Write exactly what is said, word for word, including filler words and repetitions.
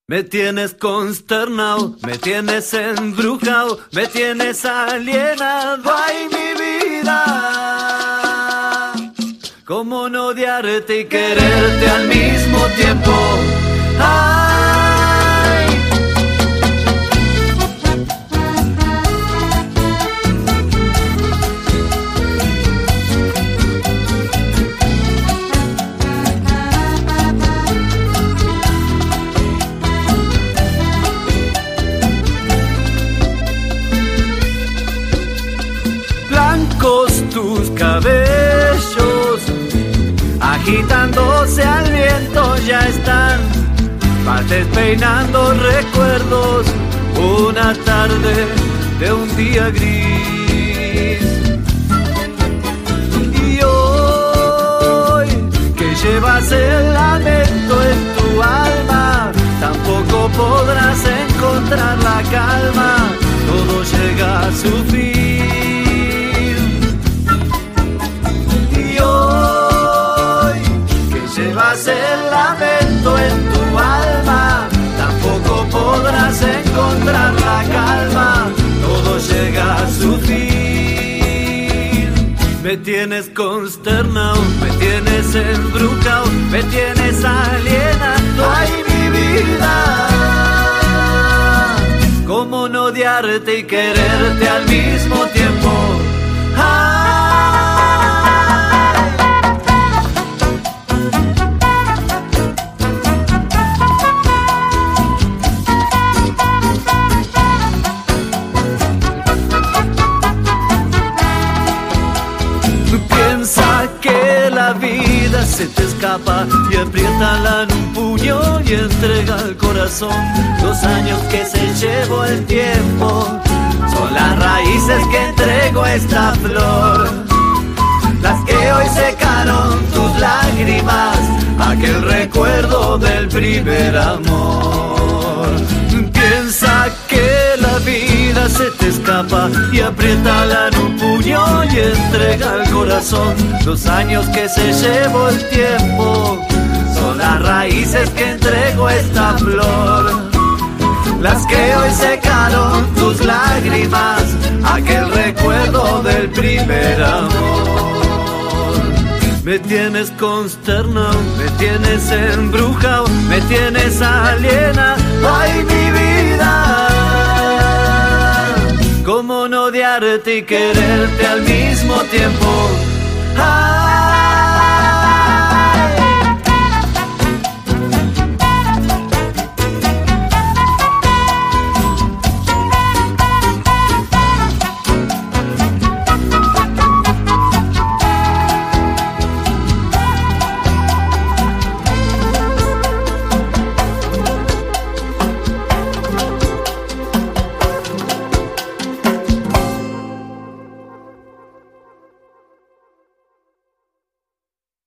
Me tienes consternado, me tienes embrujado, me tienes alienado, ay mi vida. ¿Cómo no odiarte y quererte al mismo tiempo? Ay. Tus cabellos agitándose al viento ya están, vas despeinando recuerdos, una tarde de un día gris. Y hoy que llevas el lamento en tu alma, tampoco podrás encontrar la calma, todo llega a su fin. Llevas el lamento en tu alma, tampoco podrás encontrar la calma, todo llega a su fin. Me tienes consternado, me tienes embrujado, me tienes alienado, ay mi vida. ¿Cómo no odiarte y quererte al mismo tiempo? Ay. La vida se te escapa y apriétala en un puño y entrega el corazón. Los años que se llevó el tiempo son las raíces que entregó esta flor, las que hoy secaron tus lágrimas, aquel recuerdo del primer amor. Piensa que la vida se te escapa y apriétala en un puño y entrega el corazón. Los años que se llevó el tiempo son las raíces que entregó esta flor, las que hoy secaron tus lágrimas, aquel recuerdo del primer amor. Me tienes consternado, me tienes embrujado, me tienes aliena, ay mi vida. ¿Cómo no odiarte y quererte al mismo tiempo? Ay.